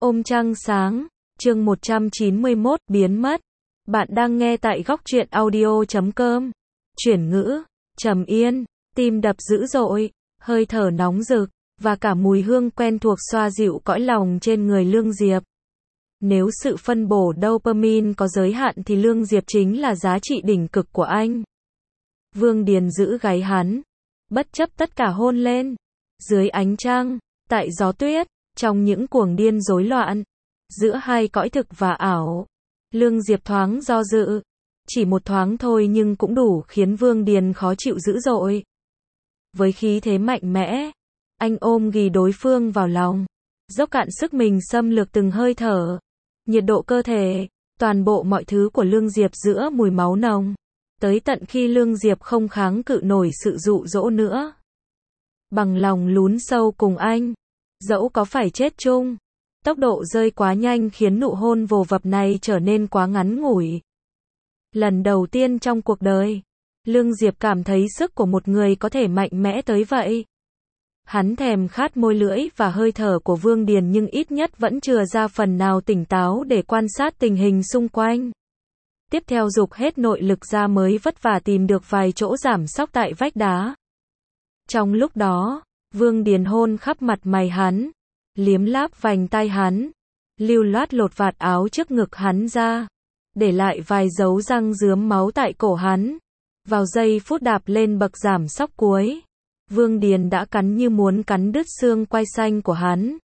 Ôm trăng sáng, chương 191, biến mất. Bạn đang nghe tại góc truyện audio.com. Chuyển ngữ, trầm yên, tim đập dữ dội, hơi thở nóng rực, và cả mùi hương quen thuộc xoa dịu cõi lòng trên người Lương Diệp. Nếu sự phân bổ dopamine có giới hạn thì Lương Diệp chính là giá trị đỉnh cực của anh. Vương Điền giữ gáy hắn, bất chấp tất cả hôn lên. Dưới ánh trăng, tại gió tuyết, trong những cuồng điên rối loạn, giữa hai cõi thực và ảo, Lương Diệp thoáng do dự. Chỉ một thoáng thôi nhưng cũng đủ khiến Vương Điền khó chịu dữ dội. Với khí thế mạnh mẽ, anh ôm ghì đối phương vào lòng, dốc cạn sức mình xâm lược từng hơi thở, nhiệt độ cơ thể, toàn bộ mọi thứ của Lương Diệp giữa mùi máu nồng, tới tận khi Lương Diệp không kháng cự nổi sự dụ dỗ nữa. Bằng lòng lún sâu cùng anh, dẫu có phải chết chung. Tốc độ rơi quá nhanh khiến nụ hôn vồ vập này trở nên quá ngắn ngủi. Lần đầu tiên trong cuộc đời, Lương Diệp cảm thấy sức của một người có thể mạnh mẽ tới vậy. Hắn thèm khát môi lưỡi và hơi thở của Vương Điền nhưng ít nhất vẫn chừa ra phần nào tỉnh táo để quan sát tình hình xung quanh. Tiếp theo giục hết nội lực ra mới vất vả tìm được vài chỗ giảm sóc tại vách đá. Trong lúc đó, Vương Điền hôn khắp mặt mày hắn, liếm láp vành tai hắn, lưu loát lột vạt áo trước ngực hắn ra, để lại vài dấu răng rướm máu tại cổ hắn. Vào giây phút đạp lên bậc giảm sóc cuối, Vương Điền đã cắn như muốn cắn đứt xương quai xanh của hắn.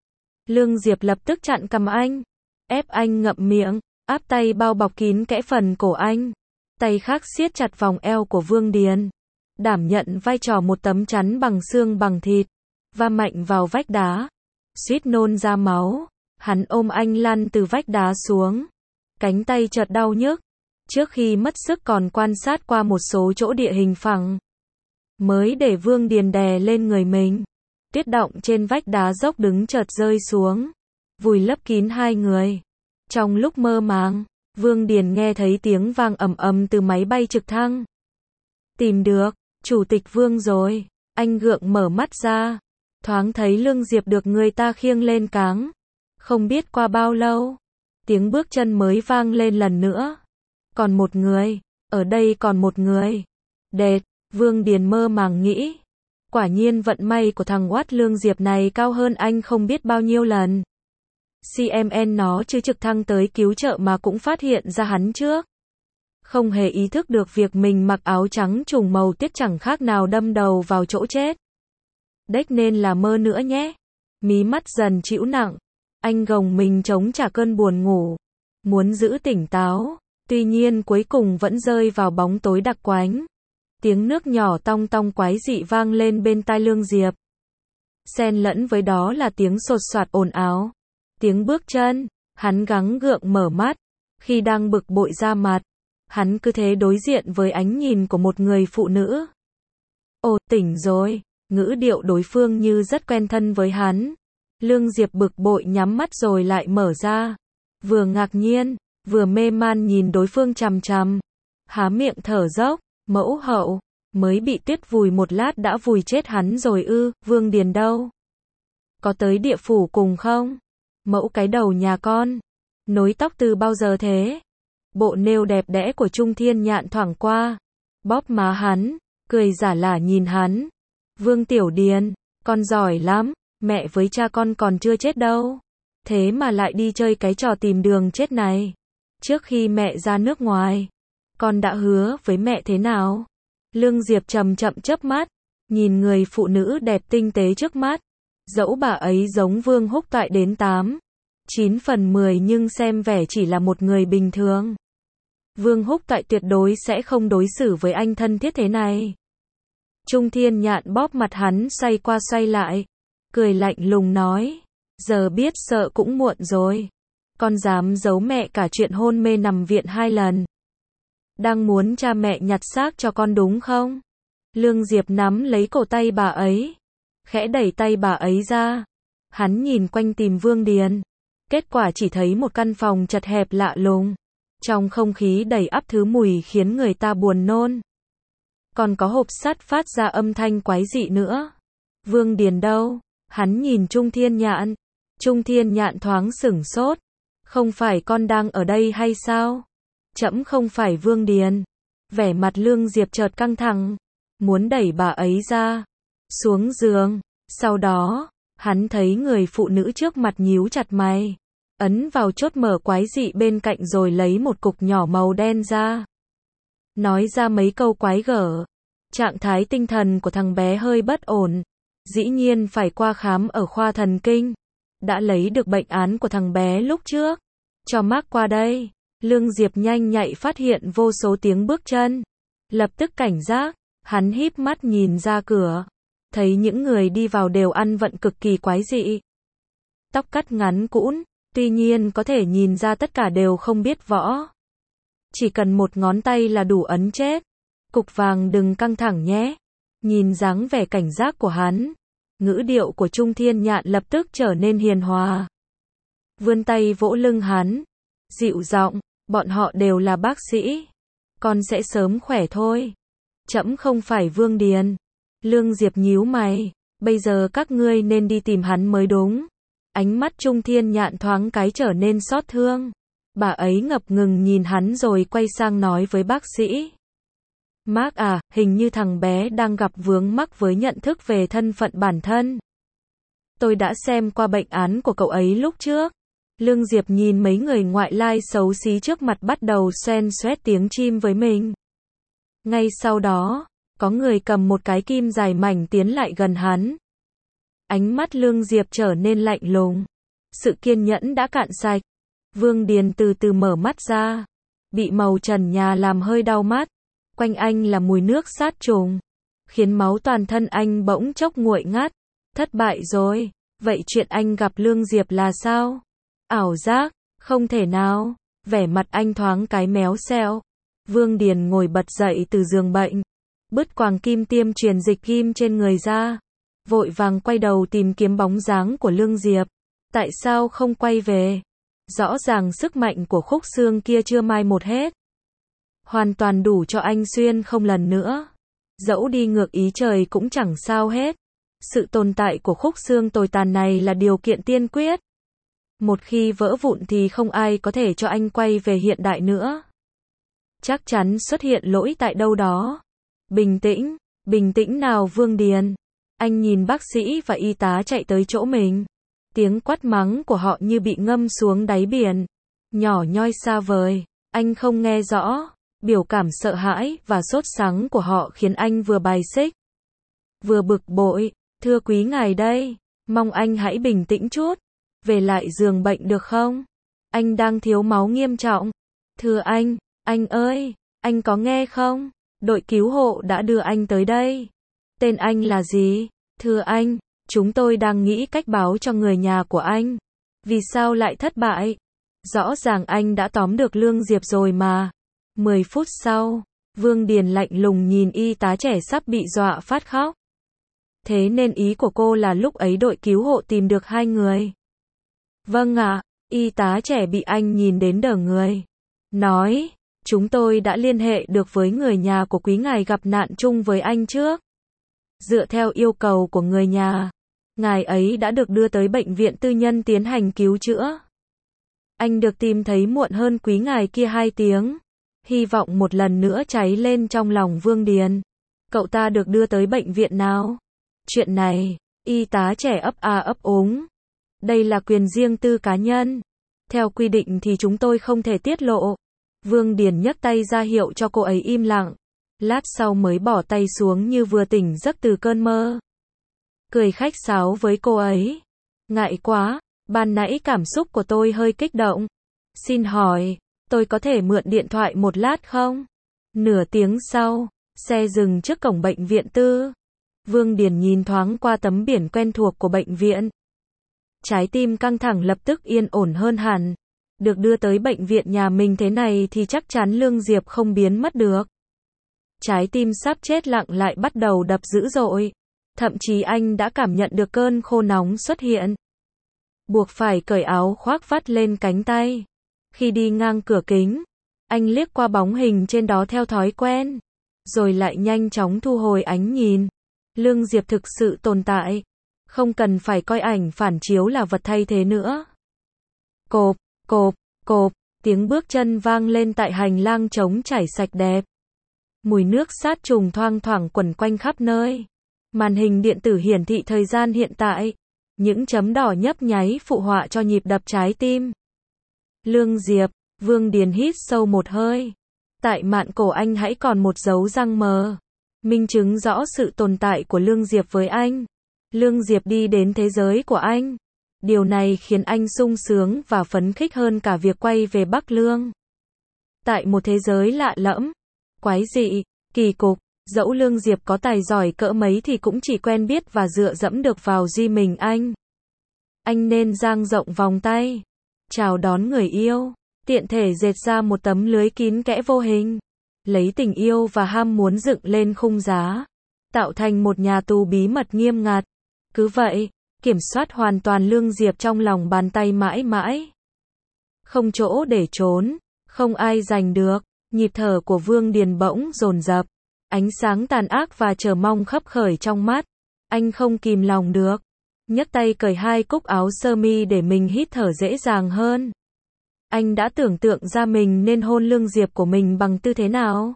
Lương Diệp lập tức chặn cằm anh, ép anh ngậm miệng, áp tay bao bọc kín kẽ phần cổ anh, tay khác siết chặt vòng eo của Vương Điền, đảm nhận vai trò một tấm chắn bằng xương bằng thịt, va mạnh vào vách đá, suýt nôn ra máu. Hắn ôm anh lăn từ vách đá xuống, cánh tay chợt đau nhức. Trước khi mất sức còn quan sát qua một số chỗ địa hình phẳng, mới để Vương Điền đè lên người mình. Tuyết đọng trên vách đá dốc đứng chợt rơi xuống, vùi lấp kín hai người. Trong lúc mơ màng, Vương Điền nghe thấy tiếng vang ầm ầm từ máy bay trực thăng. Tìm được, Chủ tịch Vương rồi. Anh gượng mở mắt ra, thoáng thấy Lương Diệp được người ta khiêng lên cáng. Không biết qua bao lâu, tiếng bước chân mới vang lên lần nữa. Còn một người, ở đây còn một người. Đệt, Vương Điền mơ màng nghĩ. Quả nhiên vận may của thằng oát Lương Diệp này cao hơn anh không biết bao nhiêu lần. CMN nó chứ trực thăng tới cứu trợ mà cũng phát hiện ra hắn trước. Không hề ý thức được việc mình mặc áo trắng trùng màu tiết chẳng khác nào đâm đầu vào chỗ chết. Đếch nên là mơ nữa nhé. Mí mắt dần chịu nặng. Anh gồng mình chống trả cơn buồn ngủ, muốn giữ tỉnh táo, tuy nhiên cuối cùng vẫn rơi vào bóng tối đặc quánh. Tiếng nước nhỏ tong tong quái dị vang lên bên tai Lương Diệp. Xen lẫn với đó là tiếng sột soạt ồn ào, tiếng bước chân. Hắn gắng gượng mở mắt, khi đang bực bội ra mặt, hắn cứ thế đối diện với ánh nhìn của một người phụ nữ. Ồ, tỉnh rồi, ngữ điệu đối phương như rất quen thân với hắn. Lương Diệp bực bội nhắm mắt rồi lại mở ra. Vừa ngạc nhiên, vừa mê man nhìn đối phương chằm chằm. Há miệng thở dốc, mẫu hậu, mới bị tuyết vùi một lát đã vùi chết hắn rồi ư? Vương Điền đâu? Có tới địa phủ cùng không? Mẫu cái đầu nhà con. Nối tóc từ bao giờ thế? Bộ nêu đẹp đẽ của Trung Thiên Nhạn thoảng qua, bóp má hắn, cười giả lả nhìn hắn. Vương Tiểu Điền, con giỏi lắm. Mẹ với cha con còn chưa chết đâu. Thế mà lại đi chơi cái trò tìm đường chết này. Trước khi mẹ ra nước ngoài, con đã hứa với mẹ thế nào? Lương Diệp chậm chậm chớp mắt, nhìn người phụ nữ đẹp tinh tế trước mắt. Dẫu bà ấy giống Vương Húc Toại đến 9 phần 10 nhưng xem vẻ chỉ là một người bình thường. Vương Húc Toại tuyệt đối sẽ không đối xử với anh thân thiết thế này. Trung Thiên Nhạn bóp mặt hắn xoay qua xoay lại, cười lạnh lùng nói, giờ biết sợ cũng muộn rồi. Con dám giấu mẹ cả chuyện hôn mê nằm viện 2 lần. Đang muốn cha mẹ nhặt xác cho con đúng không? Lương Diệp nắm lấy cổ tay bà ấy, khẽ đẩy tay bà ấy ra. Hắn nhìn quanh tìm Vương Điền, kết quả chỉ thấy một căn phòng chật hẹp lạ lùng, trong không khí đầy ắp thứ mùi khiến người ta buồn nôn. Còn có hộp sắt phát ra âm thanh quái dị nữa. Vương Điền đâu? Hắn nhìn Trung Thiên Nhạn, Trung Thiên Nhạn thoáng sửng sốt. Không phải con đang ở đây hay sao? Trẫm không phải Vương Điền. Vẻ mặt Lương Diệp chợt căng thẳng, muốn đẩy bà ấy ra, xuống giường. Sau đó, hắn thấy người phụ nữ trước mặt nhíu chặt mày, ấn vào chốt mở quái dị bên cạnh rồi lấy một cục nhỏ màu đen ra. Nói ra mấy câu quái gở. Trạng thái tinh thần của thằng bé hơi bất ổn. Dĩ nhiên phải qua khám ở khoa thần kinh. Đã lấy được bệnh án của thằng bé lúc trước. Cho Mark qua đây. Lương Diệp nhanh nhạy phát hiện vô số tiếng bước chân. Lập tức cảnh giác, hắn híp mắt nhìn ra cửa. Thấy những người đi vào đều ăn vận cực kỳ quái dị. Tóc cắt ngắn cũn, tuy nhiên có thể nhìn ra tất cả đều không biết võ. Chỉ cần một ngón tay là đủ ấn chết. Cục vàng đừng căng thẳng nhé. Nhìn dáng vẻ cảnh giác của hắn, ngữ điệu của Trung Thiên Nhạn lập tức trở nên hiền hòa. Vươn tay vỗ lưng hắn, dịu giọng, bọn họ đều là bác sĩ. Con sẽ sớm khỏe thôi. Trẫm không phải Vương Điền. Lương Diệp nhíu mày, bây giờ các ngươi nên đi tìm hắn mới đúng. Ánh mắt Trung Thiên Nhạn thoáng cái trở nên xót thương. Bà ấy ngập ngừng nhìn hắn rồi quay sang nói với bác sĩ. Mark à, hình như thằng bé đang gặp vướng mắc với nhận thức về thân phận bản thân. Tôi đã xem qua bệnh án của cậu ấy lúc trước. Lương Diệp nhìn mấy người ngoại lai xấu xí trước mặt bắt đầu xoen xoét tiếng chim với mình. Ngay sau đó, có người cầm một cái kim dài mảnh tiến lại gần hắn. Ánh mắt Lương Diệp trở nên lạnh lùng. Sự kiên nhẫn đã cạn sạch. Vương Điền từ từ mở mắt ra. Bị màu trần nhà làm hơi đau mắt. Quanh anh là mùi nước sát trùng. Khiến máu toàn thân anh bỗng chốc nguội ngắt. Thất bại rồi. Vậy chuyện anh gặp Lương Diệp là sao? Ảo giác, không thể nào. Vẻ mặt anh thoáng cái méo xẹo. Vương Điền ngồi bật dậy từ giường bệnh. Bứt quàng kim tiêm truyền dịch kim trên người ra. Vội vàng quay đầu tìm kiếm bóng dáng của Lương Diệp. Tại sao không quay về? Rõ ràng sức mạnh của khúc xương kia chưa mai một hết. Hoàn toàn đủ cho anh xuyên không lần nữa. Dẫu đi ngược ý trời cũng chẳng sao hết. Sự tồn tại của khúc xương tồi tàn này là điều kiện tiên quyết. Một khi vỡ vụn thì không ai có thể cho anh quay về hiện đại nữa. Chắc chắn xuất hiện lỗi tại đâu đó. Bình tĩnh nào Vương Điền. Anh nhìn bác sĩ và y tá chạy tới chỗ mình. Tiếng quát mắng của họ như bị ngâm xuống đáy biển. Nhỏ nhoi xa vời. Anh không nghe rõ. Biểu cảm sợ hãi và sốt sắng của họ khiến anh vừa bài xích, vừa bực bội. Thưa quý ngài đây. Mong anh hãy bình tĩnh chút. Về lại giường bệnh được không? Anh đang thiếu máu nghiêm trọng. Thưa anh ơi, anh có nghe không? Đội cứu hộ đã đưa anh tới đây. Tên anh là gì? Thưa anh, chúng tôi đang nghĩ cách báo cho người nhà của anh. Vì sao lại thất bại? Rõ ràng anh đã tóm được Lương Diệp rồi mà. 10 phút sau, Vương Điền lạnh lùng nhìn y tá trẻ sắp bị dọa phát khóc. Thế nên ý của cô là lúc ấy đội cứu hộ tìm được 2 người. Vâng ạ, y tá trẻ bị anh nhìn đến đờ người. Nói, chúng tôi đã liên hệ được với người nhà của quý ngài gặp nạn chung với anh trước. Dựa theo yêu cầu của người nhà, ngài ấy đã được đưa tới bệnh viện tư nhân tiến hành cứu chữa. Anh được tìm thấy muộn hơn quý ngài kia 2 tiếng. Hy vọng một lần nữa cháy lên trong lòng Vương Điền. Cậu ta được đưa tới bệnh viện nào? Chuyện này, y tá trẻ ấp a ấp úng. Đây là quyền riêng tư cá nhân. Theo quy định thì chúng tôi không thể tiết lộ. Vương Điền nhấc tay ra hiệu cho cô ấy im lặng. Lát sau mới bỏ tay xuống như vừa tỉnh giấc từ cơn mơ. Cười khách sáo với cô ấy. Ngại quá, ban nãy cảm xúc của tôi hơi kích động. Xin hỏi, tôi có thể mượn điện thoại một lát không? Nửa tiếng sau, xe dừng trước cổng bệnh viện tư. Vương Điền nhìn thoáng qua tấm biển quen thuộc của bệnh viện. Trái tim căng thẳng lập tức yên ổn hơn hẳn. Được đưa tới bệnh viện nhà mình thế này thì chắc chắn Lương Diệp không biến mất được. Trái tim sắp chết lặng lại bắt đầu đập dữ dội. Thậm chí anh đã cảm nhận được cơn khô nóng xuất hiện. Buộc phải cởi áo khoác vắt lên cánh tay. Khi đi ngang cửa kính, anh liếc qua bóng hình trên đó theo thói quen. Rồi lại nhanh chóng thu hồi ánh nhìn. Lương Diệp thực sự tồn tại. Không cần phải coi ảnh phản chiếu là vật thay thế nữa. Cộp, cộp, cộp, tiếng bước chân vang lên tại hành lang trống trải sạch đẹp. Mùi nước sát trùng thoang thoảng quẩn quanh khắp nơi. Màn hình điện tử hiển thị thời gian hiện tại. Những chấm đỏ nhấp nháy phụ họa cho nhịp đập trái tim. Lương Diệp, Vương Điền hít sâu một hơi. Tại mạn cổ anh hãy còn một dấu răng mờ. Minh chứng rõ sự tồn tại của Lương Diệp với anh. Lương Diệp đi đến thế giới của anh. Điều này khiến anh sung sướng và phấn khích hơn cả việc quay về Bắc Lương. Tại một thế giới lạ lẫm, quái dị, kỳ cục, dẫu Lương Diệp có tài giỏi cỡ mấy thì cũng chỉ quen biết và dựa dẫm được vào duy mình anh. Anh nên dang rộng vòng tay, chào đón người yêu, tiện thể dệt ra một tấm lưới kín kẽ vô hình, lấy tình yêu và ham muốn dựng lên khung giá, tạo thành một nhà tù bí mật nghiêm ngặt. Cứ vậy, kiểm soát hoàn toàn Lương Diệp trong lòng bàn tay mãi mãi. Không chỗ để trốn, không ai giành được. Nhịp thở của Vương Điền bỗng dồn dập, ánh sáng tàn ác và chờ mong khấp khởi trong mắt. Anh không kìm lòng được, nhấc tay cởi hai cúc áo sơ mi để mình hít thở dễ dàng hơn. Anh đã tưởng tượng ra mình nên hôn Lương Diệp của mình bằng tư thế nào?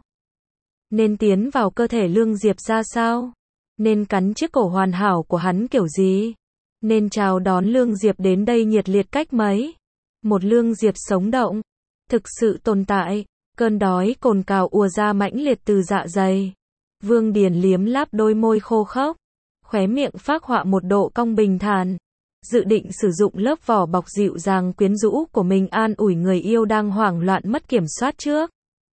Nên tiến vào cơ thể Lương Diệp ra sao? Nên cắn chiếc cổ hoàn hảo của hắn kiểu gì? Nên chào đón Lương Diệp đến đây nhiệt liệt cách mấy? Một Lương Diệp sống động, thực sự tồn tại. Cơn đói cồn cào ùa ra mãnh liệt từ dạ dày. Vương Điền liếm láp đôi môi khô khốc, khóe miệng phác họa một độ cong bình thản, dự định sử dụng lớp vỏ bọc dịu dàng quyến rũ của mình an ủi người yêu đang hoảng loạn mất kiểm soát trước.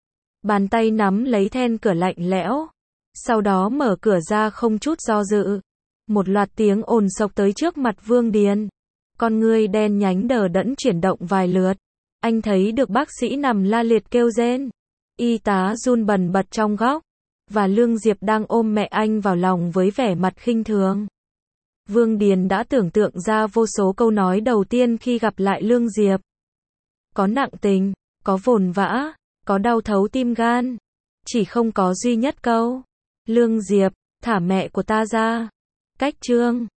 Bàn tay nắm lấy then cửa lạnh lẽo, sau đó mở cửa ra không chút do dự. Một loạt tiếng ồn xộc tới trước mặt Vương Điền. Con ngươi đen nhánh đờ đẫn chuyển động vài lượt. Anh thấy được bác sĩ nằm la liệt kêu rên. Y tá run bần bật trong góc. Và Lương Diệp đang ôm mẹ anh vào lòng với vẻ mặt khinh thường. Vương Điền đã tưởng tượng ra vô số câu nói đầu tiên khi gặp lại Lương Diệp. Có nặng tình, có vồn vã, có đau thấu tim gan. Chỉ không có duy nhất câu. Lương Diệp, thả mẹ của ta ra. Cách chương